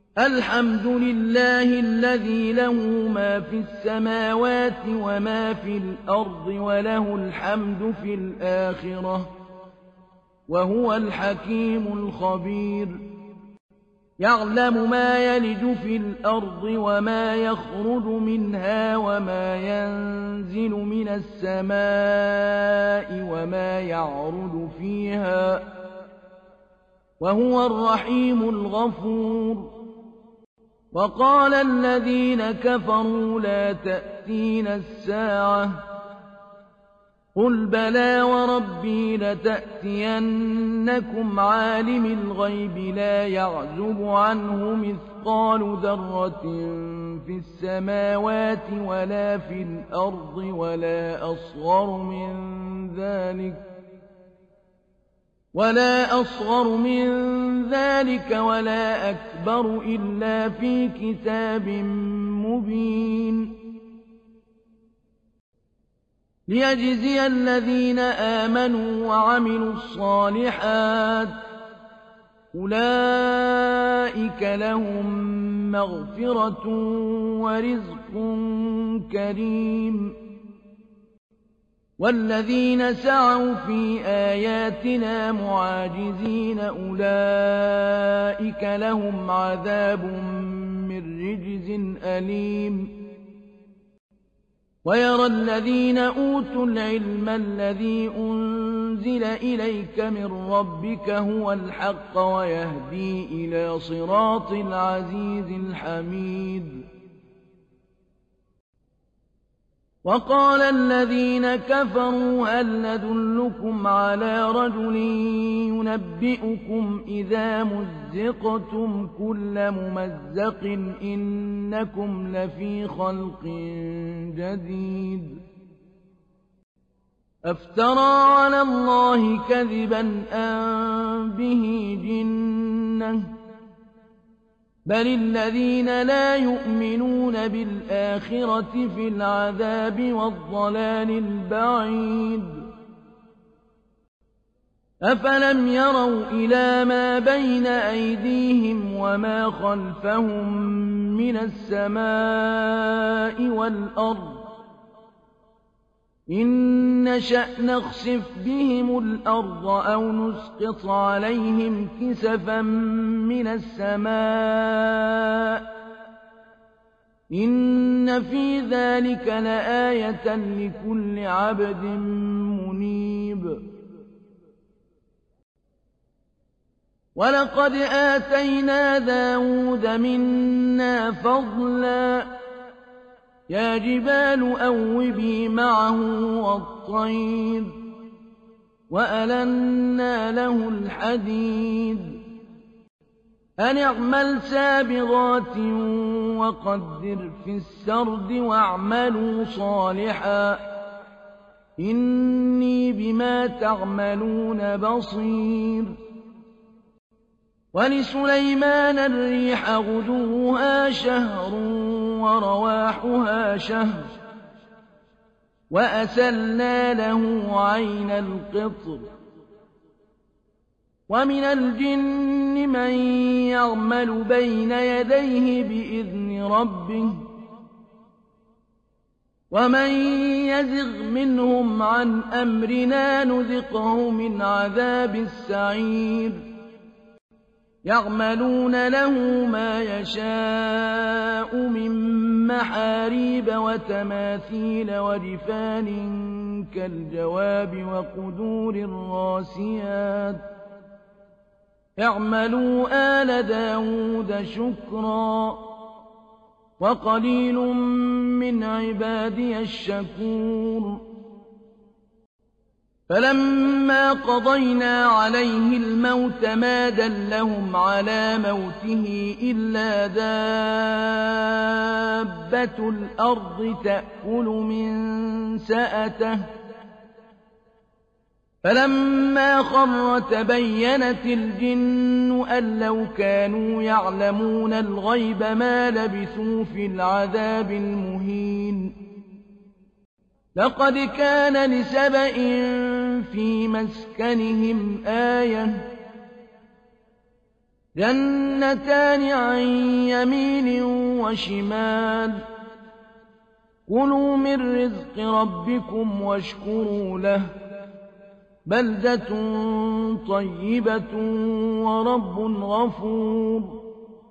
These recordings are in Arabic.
الحمد لله الذي له ما في السماوات وما في الأرض وله الحمد في الآخرة وهو الحكيم الخبير. يعلم ما يلج في الأرض وما يخرج منها وما ينزل من السماء وما يعرج فيها وهو الرحيم الغفور. وقال الذين كفروا لا تأتينا الساعة قل بلى وربي لتأتينكم عالم الغيب لا يعزب عنه مثقال ذرة في السماوات ولا في الأرض ولا أصغر من ذلك ولا أكبر إلا في كتاب مبين. ليجزي الذين آمنوا وعملوا الصالحات أولئك لهم مغفرة ورزق كريم. والذين سعوا في آياتنا معاجزين أولئك لهم عذاب من رجز أليم. ويرى الذين أوتوا العلم الذي أنزل إليك من ربك هو الحق ويهدي إلى صراط العزيز الحميد. وقال الذين كفروا هل ندلكم على رجل ينبئكم إذا مزقتم كل ممزق إنكم لفي خلق جديد. أفترى على الله كذبا أم به جنة بل الذين لا يؤمنون بالآخرة في العذاب والضلال البعيد. أفلم يروا إلى ما بين أيديهم وما خلفهم من السماء والأرض إن نشأ نخسف بهم الأرض أو نسقط عليهم كسفا من السماء إن في ذلك لآية لكل عبد منيب. ولقد آتينا داود منا فضلا يا جبال أوبي معه والطير وألنا له الحديد أن اعمل سابغات وقدر في السرد واعملوا صالحا إني بما تعملون بصير. ولسليمان الريح غدوها شهر ورواحها شهر وأسلنا له عين القطر. ومن الجن من يعمل بين يديه بإذن ربه ومن يزغ منهم عن أمرنا نذقه من عذاب السعير. يعملون له ما يشاء من محاريب وتماثيل وجفان كالجواب وقدور الراسيات اعملوا آل داود شكرا وقليل من عبادي الشكور. فلما قضينا عليه الموت ما دلهم على موته إلا دابة الأرض تأكل من سأته فلما خر تبينت الجن أن لو كانوا يعلمون الغيب ما لبثوا في العذاب المهين. لقد كان لسبإ في مسكنهم آية جنتان عن يمين وشمال كلوا من رزق ربكم واشكروا له بلدة طيبة ورب غفور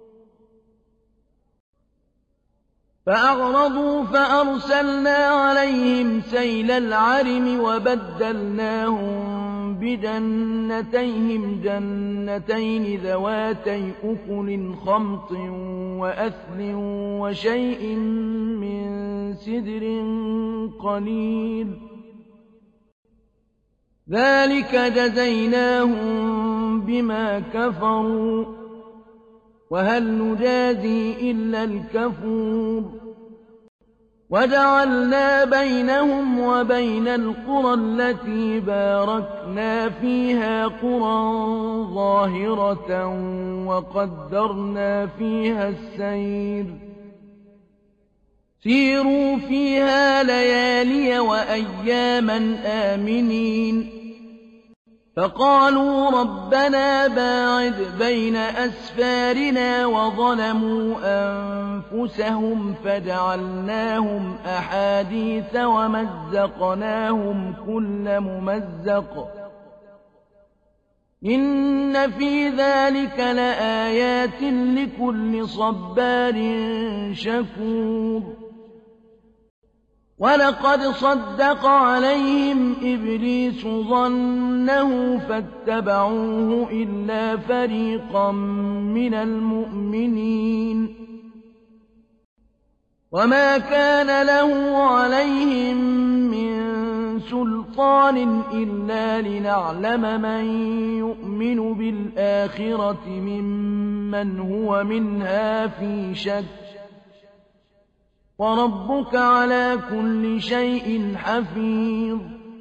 فأعرضوا فأرسلنا عليهم سيل العرم وبدلناهم بجنتيهم جنتين ذواتي أكل خمط وأثل وشيء من سدر قليل ذلك جزيناهم بما كفروا وهل نجازي إلا الكفور وجعلنا بينهم وبين القرى التي باركنا فيها قرى ظاهرة وقدرنا فيها السير سيروا فيها ليالي وأياما آمنين فقالوا ربنا باعد بين أسفارنا وظلموا أنفسهم فجعلناهم أحاديث ومزقناهم كل ممزق إن في ذلك لآيات لكل صبار شكور ولقد صدق عليهم إبليس ظنه فاتبعوه إلا فريقا من المؤمنين وما كان له عليهم من سلطان إلا لنعلم من يؤمن بالآخرة ممن هو منها في شك وربك على كل شيء حفيظ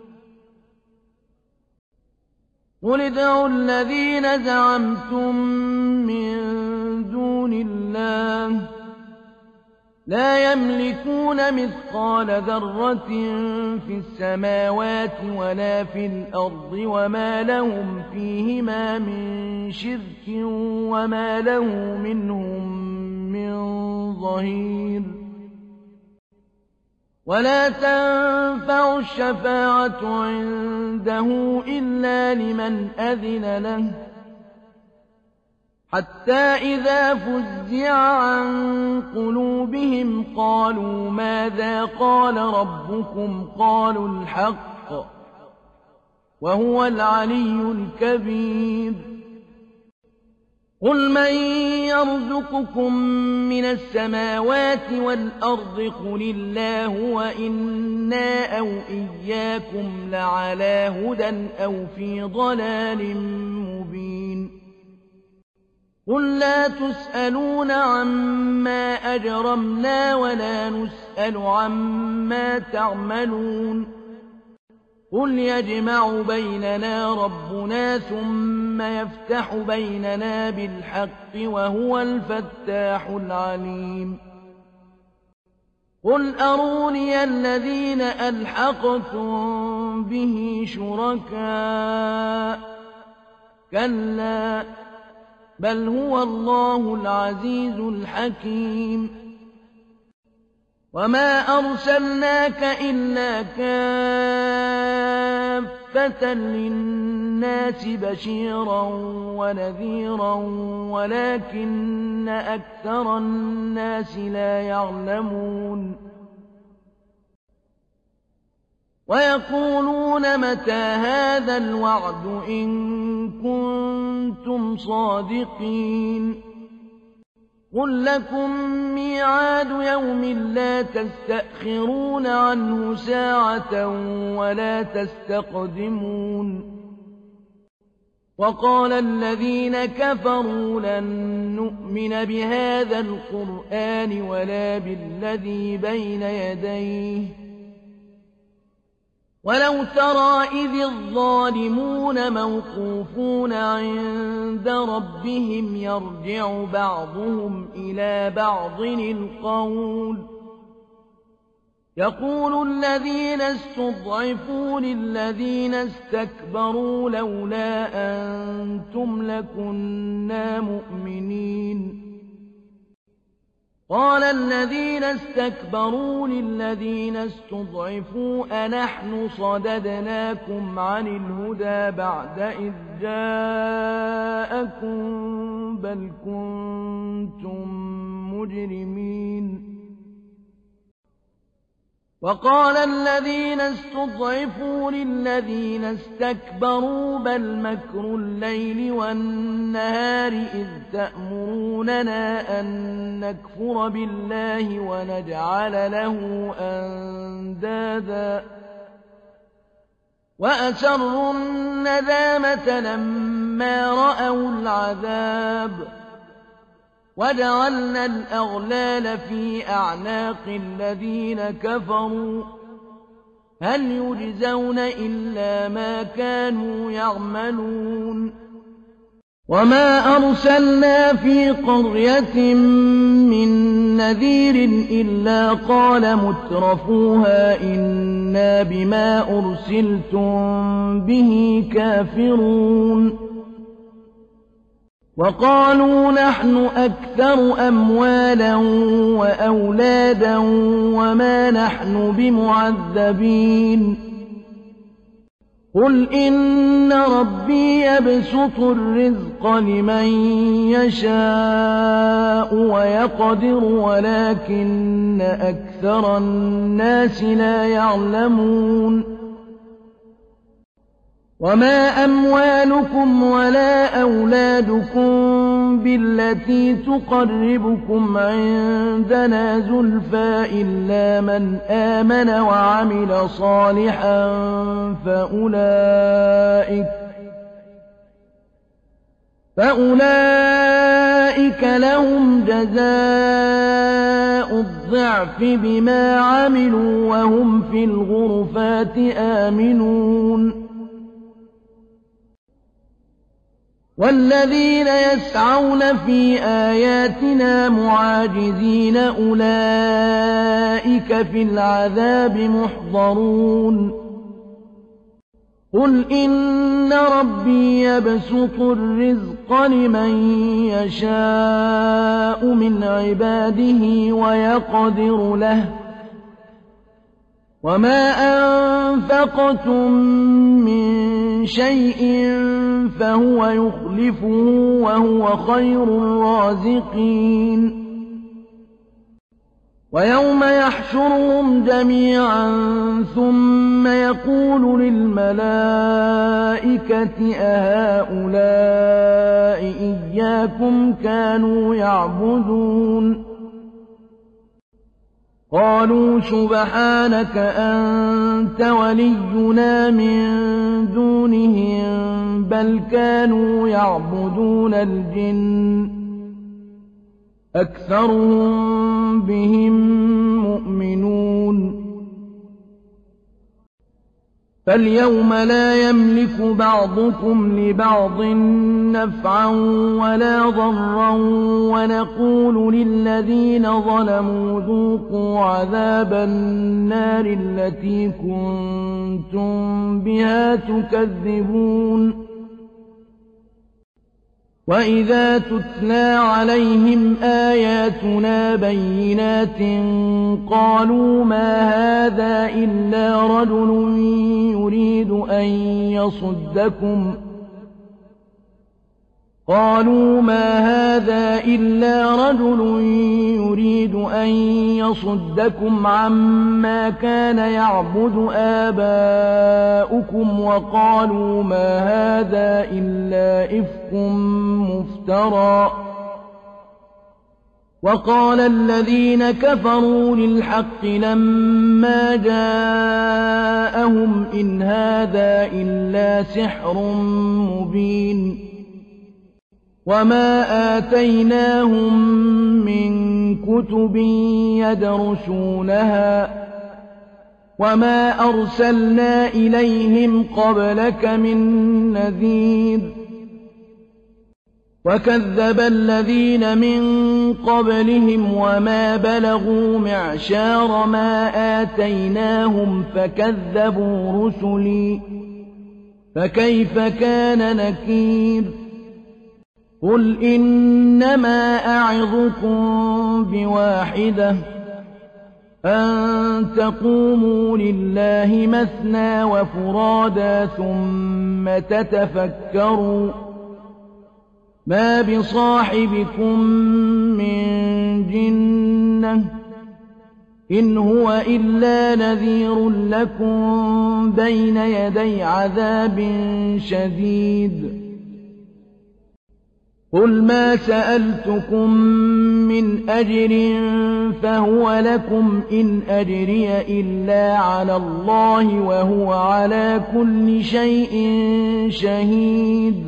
قل ادعوا الذين زعمتم من دون الله لا يملكون مثقال ذرة في السماوات ولا في الأرض وما لهم فيهما من شرك وما له منهم من ظهير ولا تنفع الشفاعة عنده إلا لمن أذن له حتى إذا فزع عن قلوبهم قالوا ماذا قال ربكم قالوا الحق وهو العلي الكبير قل من يرزقكم من السماوات والأرض قل الله وإنا أو إياكم لعلى هدى أو في ضلال مبين قل لا تسألون عما أجرمنا ولا نسأل عما تعملون قل يجمع بيننا ربنا ثم يفتح بيننا بالحق وهو الفتاح العليم قل أروني الذين ألحقتم به شركاء كلا بل هو الله العزيز الحكيم وما أرسلناك إلا كافة للناس بشيرا ونذيرا ولكن أكثر الناس لا يعلمون ويقولون متى هذا الوعد إن كنتم صادقين قل لكم ميعاد يوم لا تستأخرون عنه ساعة ولا تستقدمون وقال الذين كفروا لن نؤمن بهذا القرآن ولا بالذي بين يديه ولو ترى إذ الظالمون موقوفون عند ربهم يرجع بعضهم إلى بعض القول يقول الذين استضعفوا للذين استكبروا لولا أنتم لكنا مؤمنين قال الذين استكبروا للذين استضعفوا أنحن صددناكم عن الهدى بعد إذ جاءكم بل كنتم مجرمين وقال الذين استضعفوا للذين استكبروا بل مكر الليل والنهار إذ تأمروننا أن نكفر بالله ونجعل له أندادا وأسروا الندامة لما رأوا العذاب وجعلنا الأغلال في أعناق الذين كفروا هل يجزون إلا ما كانوا يعملون وما أرسلنا في قرية من نذير إلا قال مترفوها إنا بما أرسلتم به كافرون وقالوا نحن أكثر أموالا وأولادا وما نحن بمعذبين قل إن ربي يبسط الرزق لمن يشاء ويقدر ولكن أكثر الناس لا يعلمون وما أموالكم ولا أولادكم بالتي تقربكم عندنا زلفى إلا من آمن وعمل صالحا فأولئك لهم جزاء الضعف بما عملوا وهم في الغرفات آمنون والذين يسعون في آياتنا معاجزين أولئك في العذاب محضرون قل إن ربي يبسط الرزق لمن يشاء من عباده ويقدر له وما أنفقتم من شيء فهو يخلفه وهو خير الرازقين ويوم يحشرهم جميعا ثم يقول للملائكة أهؤلاء إياكم كانوا يعبدون قالوا سبحانك أنت ولينا من دونهم بل كانوا يعبدون الجن أكثرهم بهم مؤمنون فاليوم لا يملك بعضكم لبعض نفعا ولا ضرا ونقول للذين ظلموا ذوقوا عذاب النار التي كنتم بها تكذبون وإذا تتلى عليهم آياتنا بينات قالوا ما هذا إلا رجل يريد أن يصدكم عما كان يعبد آباؤكم وقالوا ما هذا إلا إفك مفترى وقال الذين كفروا للحق لما جاءهم إن هذا إلا سحر مبين وما آتيناهم من كتب يدرسونها وما أرسلنا إليهم قبلك من نذير وكذب الذين من قبلهم وما بلغوا معشار ما آتيناهم فكذبوا رسلي فكيف كان نكير قل إنما أعظكم بواحدة أن تقوموا لله مثنى وفرادا ثم تتفكروا ما بصاحبكم من جنة إن هو إلا نذير لكم بين يدي عذاب شديد قل ما سألتكم من أجر فهو لكم إن أجري إلا على الله وهو على كل شيء شهيد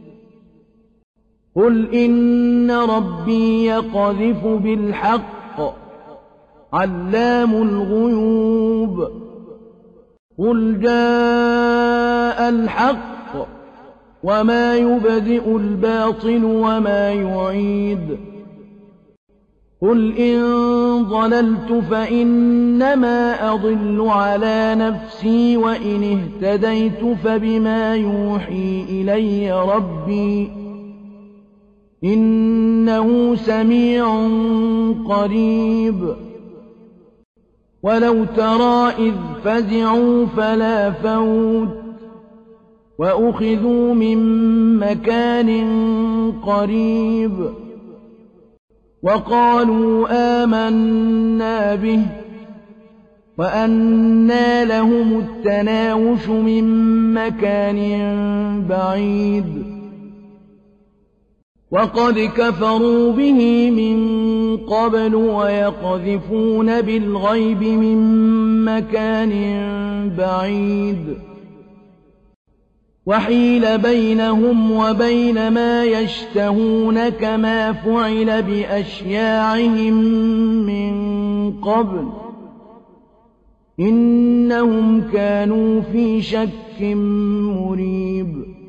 قل إن ربي يقذف بالحق علام الغيوب قل جاء الحق وما يبدئ الباطل وما يعيد قل إن ضللت فإنما أضل على نفسي وإن اهتديت فبما يوحي إلي ربي إنه سميع قريب ولو ترى إذ فزعوا فلا فوت وأخذوا من مكان قريب وقالوا آمنا به وأنى لهم التناوش من مكان بعيد وقد كفروا به من قبل ويقذفون بالغيب من مكان بعيد وحيل بينهم وبين ما يشتهون كما فعل بأشياعهم من قبل إنهم كانوا في شك مريب